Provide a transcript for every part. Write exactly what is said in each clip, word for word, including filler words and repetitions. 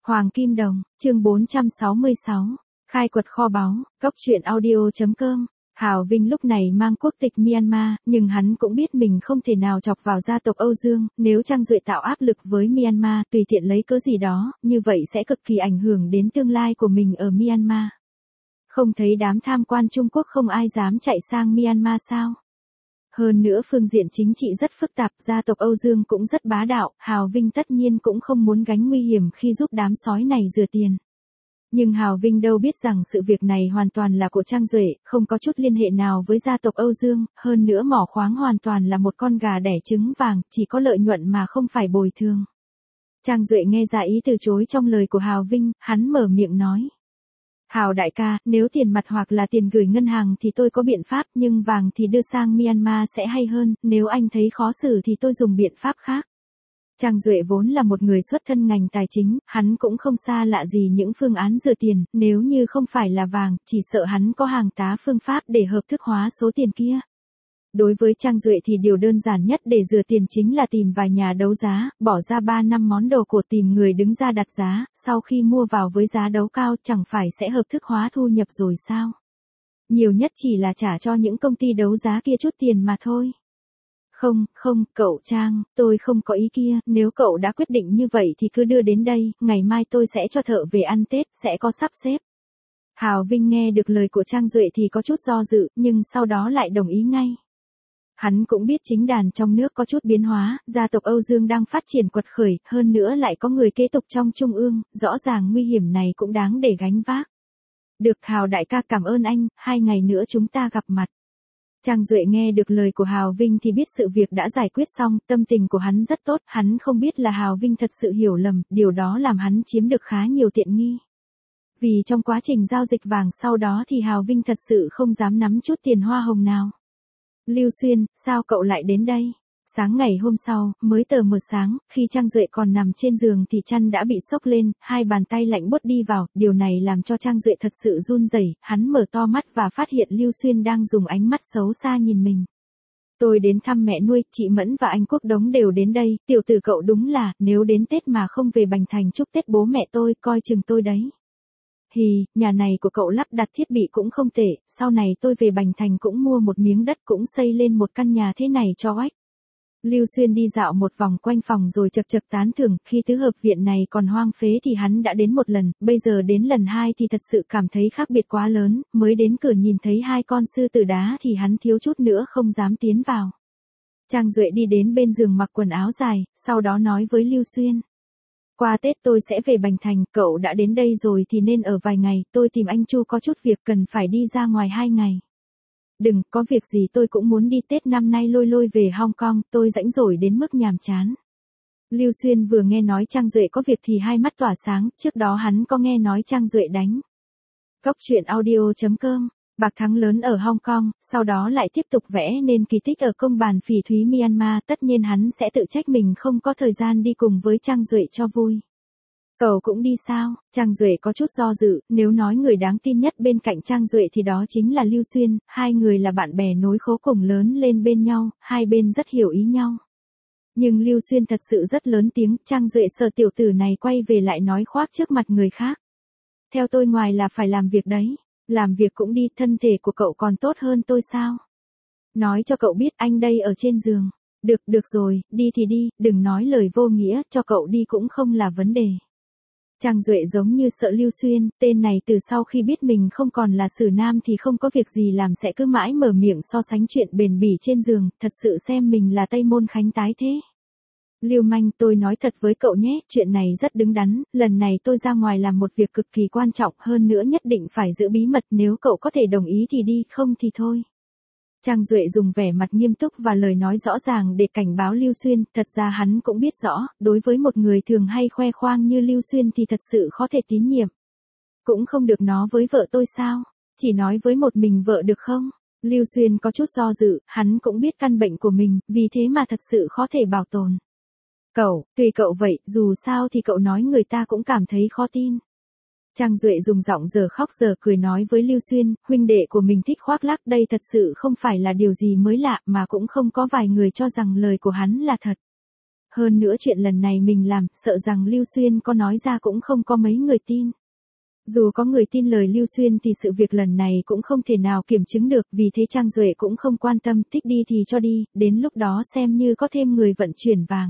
Hoàng Kim Đồng, chương bốn trăm sáu mươi sáu, khai quật kho báu, cốc truyện audio.com. Hào Vinh lúc này mang quốc tịch Myanmar, nhưng hắn cũng biết mình không thể nào chọc vào gia tộc Âu Dương, nếu Trang Duệ tạo áp lực với Myanmar tùy tiện lấy cớ gì đó, như vậy sẽ cực kỳ ảnh hưởng đến tương lai của mình ở Myanmar. Không thấy đám tham quan Trung Quốc không ai dám chạy sang Myanmar sao? Hơn nữa phương diện chính trị rất phức tạp, gia tộc Âu Dương cũng rất bá đạo, Hào Vinh tất nhiên cũng không muốn gánh nguy hiểm khi giúp đám sói này rửa tiền. Nhưng Hào Vinh đâu biết rằng sự việc này hoàn toàn là của Trang Duệ, không có chút liên hệ nào với gia tộc Âu Dương, hơn nữa mỏ khoáng hoàn toàn là một con gà đẻ trứng vàng, chỉ có lợi nhuận mà không phải bồi thường. Trang Duệ nghe ra ý từ chối trong lời của Hào Vinh, hắn mở miệng nói. Hào đại ca, nếu tiền mặt hoặc là tiền gửi ngân hàng thì tôi có biện pháp, nhưng vàng thì đưa sang Myanmar sẽ hay hơn, nếu anh thấy khó xử thì tôi dùng biện pháp khác. Trang Duệ vốn là một người xuất thân ngành tài chính, hắn cũng không xa lạ gì những phương án rửa tiền, nếu như không phải là vàng, chỉ sợ hắn có hàng tá phương pháp để hợp thức hóa số tiền kia. Đối với Trang Duệ thì điều đơn giản nhất để rửa tiền chính là tìm vài nhà đấu giá, bỏ ra ba năm món đồ cổ tìm người đứng ra đặt giá, sau khi mua vào với giá đấu cao chẳng phải sẽ hợp thức hóa thu nhập rồi sao? Nhiều nhất chỉ là trả cho những công ty đấu giá kia chút tiền mà thôi. Không, không, cậu Trang, tôi không có ý kia, nếu cậu đã quyết định như vậy thì cứ đưa đến đây, ngày mai tôi sẽ cho thợ về ăn Tết, sẽ có sắp xếp. Hào Vinh nghe được lời của Trang Duệ thì có chút do dự, nhưng sau đó lại đồng ý ngay. Hắn cũng biết chính đàn trong nước có chút biến hóa, gia tộc Âu Dương đang phát triển quật khởi, hơn nữa lại có người kế tục trong trung ương, rõ ràng nguy hiểm này cũng đáng để gánh vác. Được Hào đại ca, cảm ơn anh, hai ngày nữa chúng ta gặp mặt. Trang Duệ nghe được lời của Hào Vinh thì biết sự việc đã giải quyết xong, tâm tình của hắn rất tốt, hắn không biết là Hào Vinh thật sự hiểu lầm, điều đó làm hắn chiếm được khá nhiều tiện nghi. Vì trong quá trình giao dịch vàng sau đó thì Hào Vinh thật sự không dám nắm chút tiền hoa hồng nào. Lưu Xuyên, sao cậu lại đến đây? Sáng ngày hôm sau, mới tờ mờ sáng, khi Trang Duệ còn nằm trên giường thì chăn đã bị xốc lên, hai bàn tay lạnh buốt đi vào, điều này làm cho Trang Duệ thật sự run rẩy, hắn mở to mắt và phát hiện Lưu Xuyên đang dùng ánh mắt xấu xa nhìn mình. Tôi đến thăm mẹ nuôi, chị Mẫn và anh Quốc Đống đều đến đây, tiểu tử cậu đúng là, nếu đến Tết mà không về Bành Thành chúc Tết bố mẹ tôi, coi chừng tôi đấy. Hì, nhà này của cậu lắp đặt thiết bị cũng không tệ, sau này tôi về Bành Thành cũng mua một miếng đất cũng xây lên một căn nhà thế này cho oách. Lưu Xuyên đi dạo một vòng quanh phòng rồi chật chật tán thưởng, khi tứ hợp viện này còn hoang phế thì hắn đã đến một lần, bây giờ đến lần hai thì thật sự cảm thấy khác biệt quá lớn, mới đến cửa nhìn thấy hai con sư tử đá thì hắn thiếu chút nữa không dám tiến vào. Trang Duệ đi đến bên giường mặc quần áo dài, sau đó nói với Lưu Xuyên. Qua Tết tôi sẽ về Bành Thành, cậu đã đến đây rồi thì nên ở vài ngày, tôi tìm anh Chu có chút việc cần phải đi ra ngoài hai ngày. Đừng, có việc gì tôi cũng muốn đi, Tết năm nay lôi lôi về Hong Kong, tôi rãnh rỗi đến mức nhàm chán. Lưu Xuyên vừa nghe nói Trang Duệ có việc thì hai mắt tỏa sáng, trước đó hắn có nghe nói Trang Duệ đánh cốc truyện audio.com, bạc thắng lớn ở Hong Kong, sau đó lại tiếp tục vẽ nên kỳ tích ở công bàn phỉ thúy Myanmar, tất nhiên hắn sẽ tự trách mình không có thời gian đi cùng với Trang Duệ cho vui. Cậu cũng đi sao? Trang Duệ có chút do dự, nếu nói người đáng tin nhất bên cạnh Trang Duệ thì đó chính là Lưu Xuyên, hai người là bạn bè nối khố cùng lớn lên bên nhau, hai bên rất hiểu ý nhau. Nhưng Lưu Xuyên thật sự rất lớn tiếng, Trang Duệ sợ tiểu tử này quay về lại nói khoác trước mặt người khác. Theo tôi ngoài là phải làm việc đấy, làm việc cũng đi, thân thể của cậu còn tốt hơn tôi sao? Nói cho cậu biết anh đây ở trên giường. Được, được rồi, đi thì đi, đừng nói lời vô nghĩa, cho cậu đi cũng không là vấn đề. Trang Duệ giống như sợ Lưu Xuyên, tên này từ sau khi biết mình không còn là xử nam thì không có việc gì làm sẽ cứ mãi mở miệng so sánh chuyện bền bỉ trên giường, thật sự xem mình là Tây Môn Khánh tái thế. Lưu manh, tôi nói thật với cậu nhé, chuyện này rất đứng đắn, lần này tôi ra ngoài làm một việc cực kỳ quan trọng, hơn nữa nhất định phải giữ bí mật, nếu cậu có thể đồng ý thì đi, không thì thôi. Trang Duệ dùng vẻ mặt nghiêm túc và lời nói rõ ràng để cảnh báo Lưu Xuyên, thật ra hắn cũng biết rõ, đối với một người thường hay khoe khoang như Lưu Xuyên thì thật sự khó thể tín nhiệm. Cũng không được nói với vợ tôi sao, chỉ nói với một mình vợ được không? Lưu Xuyên có chút do dự, hắn cũng biết căn bệnh của mình, vì thế mà thật sự khó thể bảo tồn. Cậu, tùy cậu vậy, dù sao thì cậu nói người ta cũng cảm thấy khó tin. Trang Duệ dùng giọng giờ khóc giờ cười nói với Lưu Xuyên, huynh đệ của mình thích khoác lác, đây thật sự không phải là điều gì mới lạ mà cũng không có vài người cho rằng lời của hắn là thật. hơn nữa chuyện lần này mình làm, sợ rằng Lưu Xuyên có nói ra cũng không có mấy người tin. Dù có người tin lời Lưu Xuyên thì sự việc lần này cũng không thể nào kiểm chứng được, vì thế Trang Duệ cũng không quan tâm, thích đi thì cho đi, đến lúc đó xem như có thêm người vận chuyển vàng.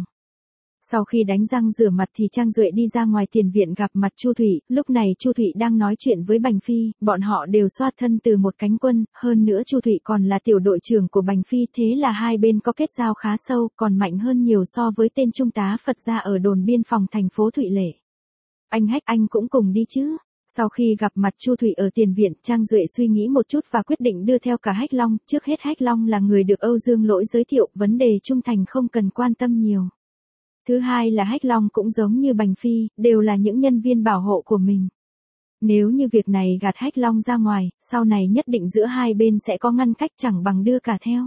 Sau khi đánh răng rửa mặt thì Trang Duệ đi ra ngoài tiền viện gặp mặt Chu Thụy, lúc này Chu Thụy đang nói chuyện với Bành Phi, bọn họ đều xoát thân từ một cánh quân, hơn nữa Chu Thụy còn là tiểu đội trưởng của Bành Phi, thế là hai bên có kết giao khá sâu, còn mạnh hơn nhiều so với tên trung tá Phật gia ở đồn biên phòng thành phố Thụy Lệ. Anh Hách, anh cũng cùng đi chứ? Sau khi gặp mặt Chu Thụy ở tiền viện, Trang Duệ suy nghĩ một chút và quyết định đưa theo cả Hách Long, trước hết Hách Long là người được Âu Dương Lỗi giới thiệu, vấn đề trung thành không cần quan tâm nhiều. Thứ hai là Hách Long cũng giống như Bành Phi, đều là những nhân viên bảo hộ của mình. Nếu như việc này gạt Hách Long ra ngoài, sau này nhất định giữa hai bên sẽ có ngăn cách, chẳng bằng đưa cả theo.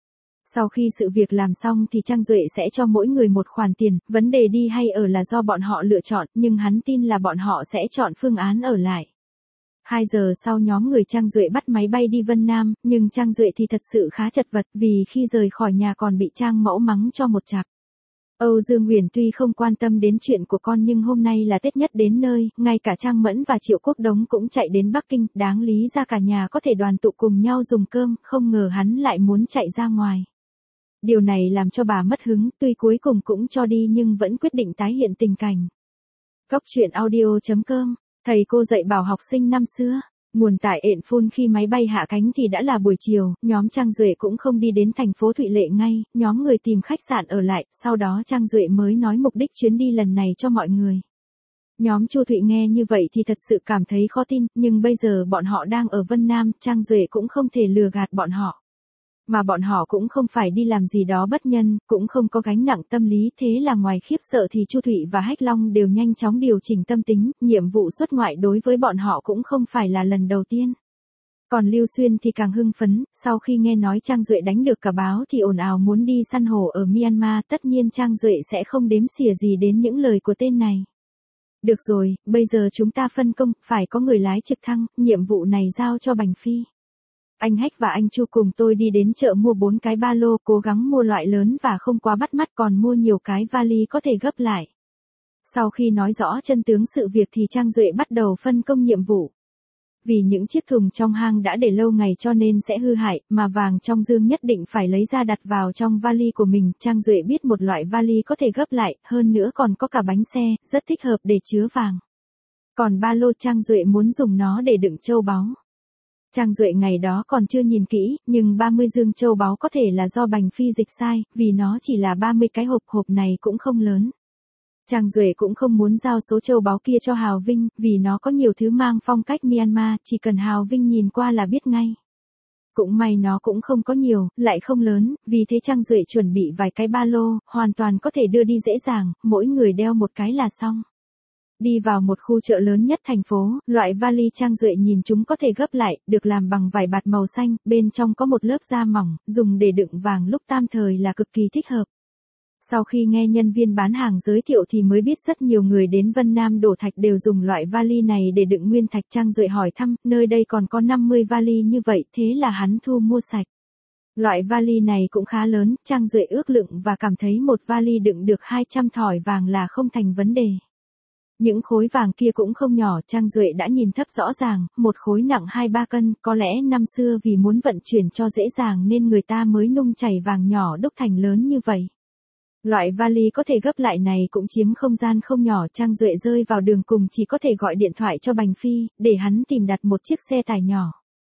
Sau khi sự việc làm xong thì Trang Duệ sẽ cho mỗi người một khoản tiền, vấn đề đi hay ở là do bọn họ lựa chọn, nhưng hắn tin là bọn họ sẽ chọn phương án ở lại. Hai giờ sau nhóm người Trang Duệ bắt máy bay đi Vân Nam, nhưng Trang Duệ thì thật sự khá chật vật, vì khi rời khỏi nhà còn bị Trang Mẫu mắng cho một chặp. Âu Dương Uyển tuy không quan tâm đến chuyện của con nhưng hôm nay là Tết nhất đến nơi, ngay cả Trang Mẫn và Triệu Quốc Đống cũng chạy đến Bắc Kinh, đáng lý ra cả nhà có thể đoàn tụ cùng nhau dùng cơm, không ngờ hắn lại muốn chạy ra ngoài. Điều này làm cho bà mất hứng, tuy cuối cùng cũng cho đi nhưng vẫn quyết định tái hiện tình cảnh. Cốc truyện audio chấm com, thầy cô dạy bảo học sinh năm xưa. Nguồn tại ện phun khi máy bay hạ cánh thì đã là buổi chiều, nhóm Trang Duệ cũng không đi đến thành phố Thụy Lệ ngay, nhóm người tìm khách sạn ở lại, sau đó Trang Duệ mới nói mục đích chuyến đi lần này cho mọi người. Nhóm Chu Thụy nghe như vậy thì thật sự cảm thấy khó tin, nhưng bây giờ bọn họ đang ở Vân Nam, Trang Duệ cũng không thể lừa gạt bọn họ. Mà bọn họ cũng không phải đi làm gì đó bất nhân, cũng không có gánh nặng tâm lý, thế là ngoài khiếp sợ thì Chu Thụy và Hách Long đều nhanh chóng điều chỉnh tâm tính, nhiệm vụ xuất ngoại đối với bọn họ cũng không phải là lần đầu tiên. Còn Lưu Xuyên thì càng hưng phấn, sau khi nghe nói Trang Duệ đánh được cả báo thì ồn ào muốn đi săn hổ ở Myanmar, tất nhiên Trang Duệ sẽ không đếm xỉa gì đến những lời của tên này. Được rồi, bây giờ chúng ta phân công, phải có người lái trực thăng, nhiệm vụ này giao cho Bành Phi. Anh Hách và anh Chu cùng tôi đi đến chợ mua bốn cái ba lô, cố gắng mua loại lớn và không quá bắt mắt, còn mua nhiều cái vali có thể gấp lại. Sau khi nói rõ chân tướng sự việc thì Trang Duệ bắt đầu phân công nhiệm vụ. Vì những chiếc thùng trong hang đã để lâu ngày cho nên sẽ hư hại, mà vàng trong dương nhất định phải lấy ra đặt vào trong vali của mình. Trang Duệ biết một loại vali có thể gấp lại, hơn nữa còn có cả bánh xe, rất thích hợp để chứa vàng. Còn ba lô Trang Duệ muốn dùng nó để đựng châu báu. Trang Duệ ngày đó còn chưa nhìn kỹ, nhưng ba mươi dương châu báu có thể là do Bành Phi dịch sai, vì nó chỉ là ba mươi cái hộp, hộp này cũng không lớn. Trang Duệ cũng không muốn giao số châu báu kia cho Hào Vinh, vì nó có nhiều thứ mang phong cách Myanmar, chỉ cần Hào Vinh nhìn qua là biết ngay. Cũng may nó cũng không có nhiều, lại không lớn, vì thế Trang Duệ chuẩn bị vài cái ba lô, hoàn toàn có thể đưa đi dễ dàng, mỗi người đeo một cái là xong. Đi vào một khu chợ lớn nhất thành phố, loại vali Trang Duệ nhìn chúng có thể gấp lại, được làm bằng vải bạt màu xanh, bên trong có một lớp da mỏng, dùng để đựng vàng lúc tam thời là cực kỳ thích hợp. Sau khi nghe nhân viên bán hàng giới thiệu thì mới biết rất nhiều người đến Vân Nam đổ thạch đều dùng loại vali này để đựng nguyên thạch. Trang Duệ hỏi thăm, nơi đây còn có năm mươi vali như vậy, thế là hắn thu mua sạch. Loại vali này cũng khá lớn, Trang Duệ ước lượng và cảm thấy một vali đựng được hai trăm thỏi vàng là không thành vấn đề. Những khối vàng kia cũng không nhỏ, Trang Duệ đã nhìn thấp rõ ràng, một khối nặng hai ba cân, có lẽ năm xưa vì muốn vận chuyển cho dễ dàng nên người ta mới nung chảy vàng nhỏ đúc thành lớn như vậy. Loại vali có thể gấp lại này cũng chiếm không gian không nhỏ, Trang Duệ rơi vào đường cùng chỉ có thể gọi điện thoại cho Bành Phi, để hắn tìm đặt một chiếc xe tải nhỏ.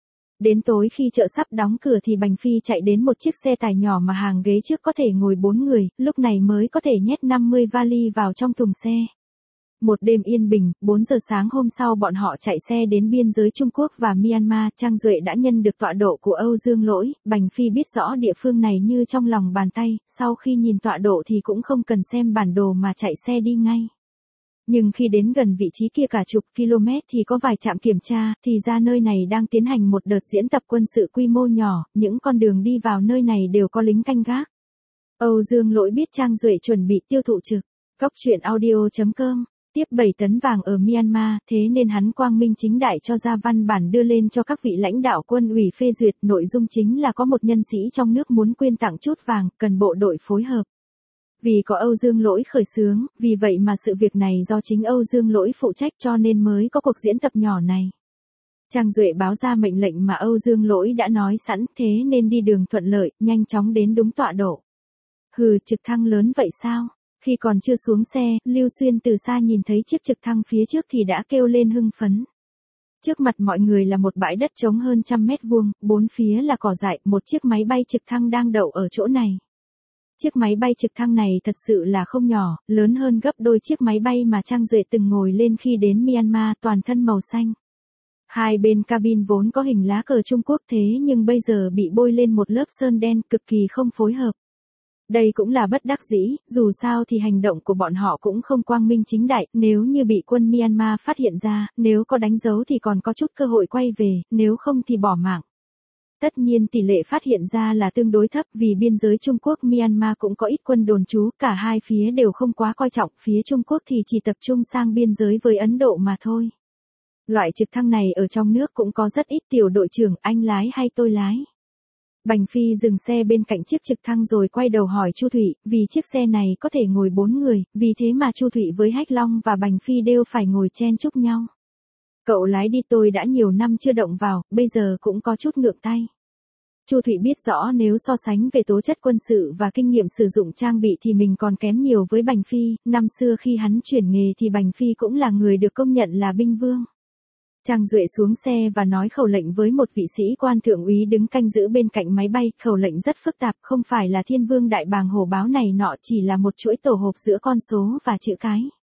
Đến tối khi chợ sắp đóng cửa thì Bành Phi chạy đến một chiếc xe tải nhỏ mà hàng ghế trước có thể ngồi bốn người, lúc này mới có thể nhét năm mươi vali vào trong thùng xe. Một đêm yên bình, bốn giờ sáng hôm sau bọn họ chạy xe đến biên giới Trung Quốc và Myanmar. Trang Duệ đã nhân được tọa độ của Âu Dương Lỗi, Bành Phi biết rõ địa phương này như trong lòng bàn tay, sau khi nhìn tọa độ thì cũng không cần xem bản đồ mà chạy xe đi ngay. Nhưng khi đến gần vị trí kia cả chục km thì có vài trạm kiểm tra, thì ra nơi này đang tiến hành một đợt diễn tập quân sự quy mô nhỏ, những con đường đi vào nơi này đều có lính canh gác. Âu Dương Lỗi biết Trang Duệ chuẩn bị tiêu thụ trực, cốc truyện audio chấm com. Tiếp bảy tấn vàng ở Myanmar, thế nên hắn quang minh chính đại cho ra văn bản đưa lên cho các vị lãnh đạo quân ủy phê duyệt, nội dung chính là có một nhân sĩ trong nước muốn quyên tặng chút vàng, cần bộ đội phối hợp. Vì có Âu Dương Lỗi khởi xướng, vì vậy mà sự việc này do chính Âu Dương Lỗi phụ trách cho nên mới có cuộc diễn tập nhỏ này. Trang Duệ báo ra mệnh lệnh mà Âu Dương Lỗi đã nói sẵn, thế nên đi đường thuận lợi, nhanh chóng đến đúng tọa độ. Hừ, trực thăng lớn vậy sao? Khi còn chưa xuống xe, Lưu Xuyên từ xa nhìn thấy chiếc trực thăng phía trước thì đã kêu lên hưng phấn. Trước mặt mọi người là một bãi đất trống hơn trăm mét vuông, bốn phía là cỏ dại, một chiếc máy bay trực thăng đang đậu ở chỗ này. Chiếc máy bay trực thăng này thật sự là không nhỏ, lớn hơn gấp đôi chiếc máy bay mà Trang Duệ từng ngồi lên khi đến Myanmar, toàn thân màu xanh. Hai bên cabin vốn có hình lá cờ Trung Quốc thế nhưng bây giờ bị bôi lên một lớp sơn đen cực kỳ không phối hợp. Đây cũng là bất đắc dĩ, dù sao thì hành động của bọn họ cũng không quang minh chính đại, nếu như bị quân Myanmar phát hiện ra, nếu có đánh dấu thì còn có chút cơ hội quay về, nếu không thì bỏ mạng. Tất nhiên tỷ lệ phát hiện ra là tương đối thấp vì biên giới Trung Quốc-Myanmar cũng có ít quân đồn trú, cả hai phía đều không quá coi trọng, phía Trung Quốc thì chỉ tập trung sang biên giới với Ấn Độ mà thôi. Loại trực thăng này ở trong nước cũng có rất ít, tiểu đội trưởng, anh lái hay tôi lái? Bành Phi dừng xe bên cạnh chiếc trực thăng rồi quay đầu hỏi Chu Thụy, vì chiếc xe này có thể ngồi bốn người, vì thế mà Chu Thụy với Hách Long và Bành Phi đều phải ngồi chen chúc nhau. Cậu lái đi, tôi đã nhiều năm chưa động vào, bây giờ cũng có chút ngượng tay. Chu Thụy biết rõ nếu so sánh về tố chất quân sự và kinh nghiệm sử dụng trang bị thì mình còn kém nhiều với Bành Phi, năm xưa khi hắn chuyển nghề thì Bành Phi cũng là người được công nhận là binh vương. Trang Duệ xuống xe và nói khẩu lệnh với một vị sĩ quan thượng úy đứng canh giữ bên cạnh máy bay, khẩu lệnh rất phức tạp, không phải là thiên vương đại bàng hổ báo này nọ, chỉ là một chuỗi tổ hợp giữa con số và chữ cái.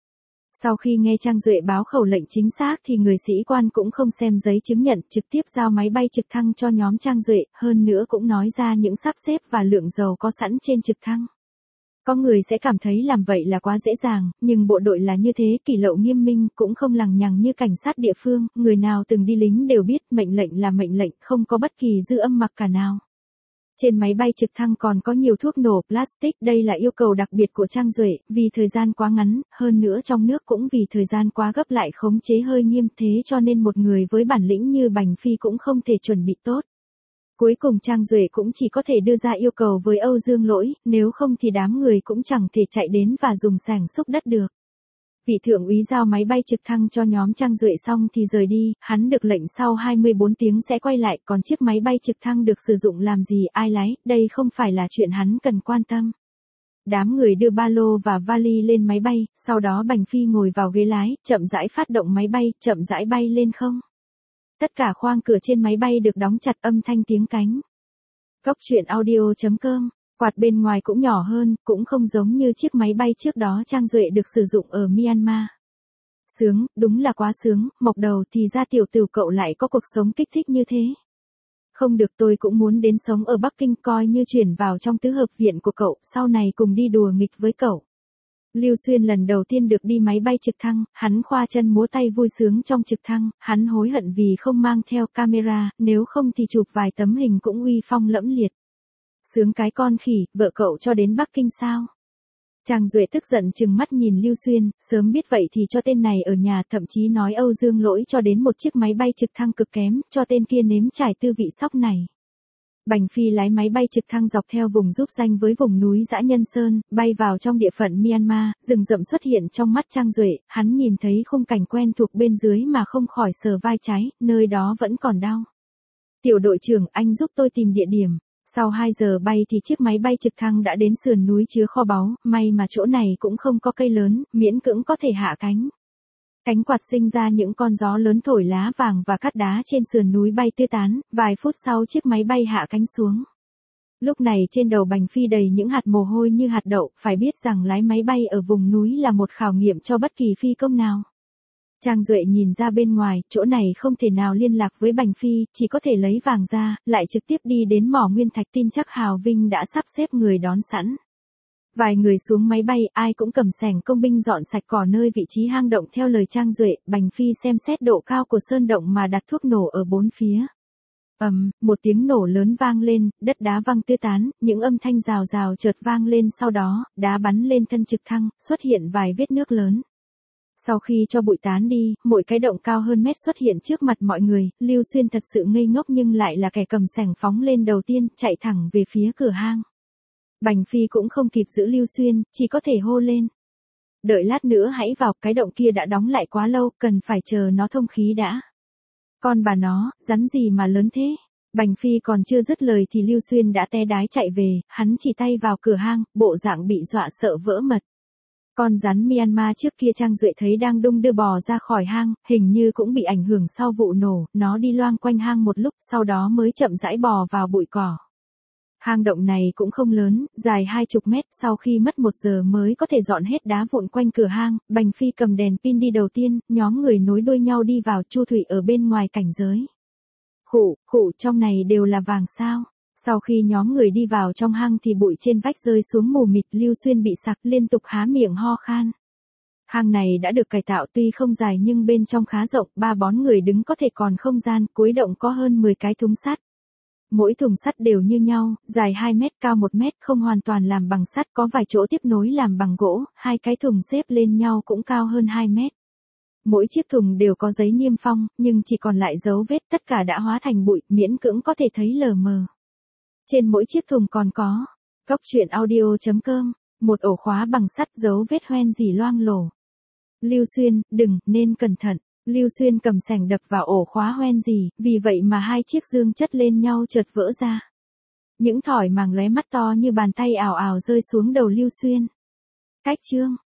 Sau khi nghe Trang Duệ báo khẩu lệnh chính xác thì người sĩ quan cũng không xem giấy chứng nhận, trực tiếp giao máy bay trực thăng cho nhóm Trang Duệ, hơn nữa cũng nói ra những sắp xếp và lượng dầu có sẵn trên trực thăng. Có người sẽ cảm thấy làm vậy là quá dễ dàng, nhưng bộ đội là như thế, kỷ lậu nghiêm minh, cũng không lằng nhằng như cảnh sát địa phương, người nào từng đi lính đều biết mệnh lệnh là mệnh lệnh, không có bất kỳ dư âm mặc cả nào. Trên máy bay trực thăng còn có nhiều thuốc nổ, plastic, đây là yêu cầu đặc biệt của Trang Duệ, vì thời gian quá ngắn, hơn nữa trong nước cũng vì thời gian quá gấp lại khống chế hơi nghiêm, thế cho nên một người với bản lĩnh như Bành Phi cũng không thể chuẩn bị tốt. Cuối cùng Trang Duệ cũng chỉ có thể đưa ra yêu cầu với Âu Dương Lỗi, nếu không thì đám người cũng chẳng thể chạy đến và dùng xẻng xúc đất được. Vị thượng úy giao máy bay trực thăng cho nhóm Trang Duệ xong thì rời đi, hắn được lệnh sau hai mươi bốn tiếng sẽ quay lại, còn chiếc máy bay trực thăng được sử dụng làm gì, ai lái, đây không phải là chuyện hắn cần quan tâm. Đám người đưa ba lô và vali lên máy bay, sau đó Bành Phi ngồi vào ghế lái, chậm rãi phát động máy bay, chậm rãi bay lên không. Tất cả khoang cửa trên máy bay được đóng chặt, âm thanh tiếng cánh. Góc truyện audio chấm com, quạt bên ngoài cũng nhỏ hơn, cũng không giống như chiếc máy bay trước đó Trang Duệ được sử dụng ở Myanmar. Sướng, đúng là quá sướng, mộc đầu thì ra tiểu tử cậu lại có cuộc sống kích thích như thế. Không được, tôi cũng muốn đến sống ở Bắc Kinh, coi như chuyển vào trong tứ hợp viện của cậu, sau này cùng đi đùa nghịch với cậu. Lưu Xuyên lần đầu tiên được đi máy bay trực thăng, hắn khoa chân múa tay vui sướng trong trực thăng, hắn hối hận vì không mang theo camera, nếu không thì chụp vài tấm hình cũng uy phong lẫm liệt. Sướng cái con khỉ, vợ cậu cho đến Bắc Kinh sao? Trang Duệ tức giận trừng mắt nhìn Lưu Xuyên, sớm biết vậy thì cho tên này ở nhà, thậm chí nói Âu Dương Lỗi cho đến một chiếc máy bay trực thăng cực kém, cho tên kia nếm trải tư vị sóc này. Bành Phi lái máy bay trực thăng dọc theo vùng giáp ranh với vùng núi Dã Nhân Sơn, bay vào trong địa phận Myanmar, rừng rậm xuất hiện trong mắt Trang Duệ, hắn nhìn thấy khung cảnh quen thuộc bên dưới mà không khỏi sờ vai trái, nơi đó vẫn còn đau. Tiểu đội trưởng, anh giúp tôi tìm địa điểm. Sau hai giờ bay thì chiếc máy bay trực thăng đã đến sườn núi chứa kho báu, may mà chỗ này cũng không có cây lớn, miễn cưỡng có thể hạ cánh. Cánh quạt sinh ra những con gió lớn thổi lá vàng và cát đá trên sườn núi bay tứ tán, vài phút sau chiếc máy bay hạ cánh xuống. Lúc này trên đầu Bành Phi đầy những hạt mồ hôi như hạt đậu, phải biết rằng lái máy bay ở vùng núi là một khảo nghiệm cho bất kỳ phi công nào. Trang Duệ nhìn ra bên ngoài, chỗ này không thể nào liên lạc với Bành Phi, chỉ có thể lấy vàng ra, lại trực tiếp đi đến mỏ nguyên thạch, tin chắc Hào Vinh đã sắp xếp người đón sẵn. Vài người xuống máy bay, ai cũng cầm xẻng công binh dọn sạch cỏ nơi vị trí hang động theo lời Trang Duệ, Bành Phi xem xét độ cao của sơn động mà đặt thuốc nổ ở bốn phía. Ầm, um, một tiếng nổ lớn vang lên, đất đá văng tứ tán, những âm thanh rào rào chợt vang lên, sau đó, đá bắn lên thân trực thăng, xuất hiện vài vết nước lớn. Sau khi cho bụi tán đi, mỗi cái động cao hơn mét xuất hiện trước mặt mọi người, Lưu Xuyên thật sự ngây ngốc nhưng lại là kẻ cầm xẻng phóng lên đầu tiên, chạy thẳng về phía cửa hang. Bành Phi cũng không kịp giữ Lưu Xuyên, chỉ có thể hô lên. Đợi lát nữa hãy vào, cái động kia đã đóng lại quá lâu, cần phải chờ nó thông khí đã. Con bà nó, rắn gì mà lớn thế? Bành Phi còn chưa dứt lời thì Lưu Xuyên đã té đái chạy về, hắn chỉ tay vào cửa hang, bộ dạng bị dọa sợ vỡ mật. Con rắn Myanmar trước kia Trang Duệ thấy đang đung đưa bò ra khỏi hang, hình như cũng bị ảnh hưởng sau vụ nổ, nó đi loang quanh hang một lúc, sau đó mới chậm rãi bò vào bụi cỏ. Hang động này cũng không lớn, dài hai chục mét, sau khi mất một giờ mới có thể dọn hết đá vụn quanh cửa hang, Bành Phi cầm đèn pin đi đầu tiên, nhóm người nối đuôi nhau đi vào, Chu Thủy ở bên ngoài cảnh giới. Khụ, khụ, trong này đều là vàng sao? Sau khi nhóm người đi vào trong hang thì bụi trên vách rơi xuống mù mịt, Lưu Xuyên bị sặc liên tục há miệng ho khan. Hang này đã được cải tạo tuy không dài nhưng bên trong khá rộng, ba bốn người đứng có thể còn không gian, cuối động có hơn mười cái thùng sắt. Mỗi thùng sắt đều như nhau, dài hai mét, cao một mét, không hoàn toàn làm bằng sắt, có vài chỗ tiếp nối làm bằng gỗ, hai cái thùng xếp lên nhau cũng cao hơn hai mét. Mỗi chiếc thùng đều có giấy niêm phong, nhưng chỉ còn lại dấu vết, tất cả đã hóa thành bụi, miễn cưỡng có thể thấy lờ mờ. Trên mỗi chiếc thùng còn có Cóc truyện audio chấm com, một ổ khóa bằng sắt, dấu vết hoen dỉ loang lổ. Lưu Xuyên, đừng, nên cẩn thận. Lưu Xuyên cầm sẻng đập vào ổ khóa hoen dỉ, vì vậy mà hai chiếc dương chất lên nhau chợt vỡ ra. Những thỏi màng lóe mắt to như bàn tay ảo ảo rơi xuống đầu Lưu Xuyên. Cách chương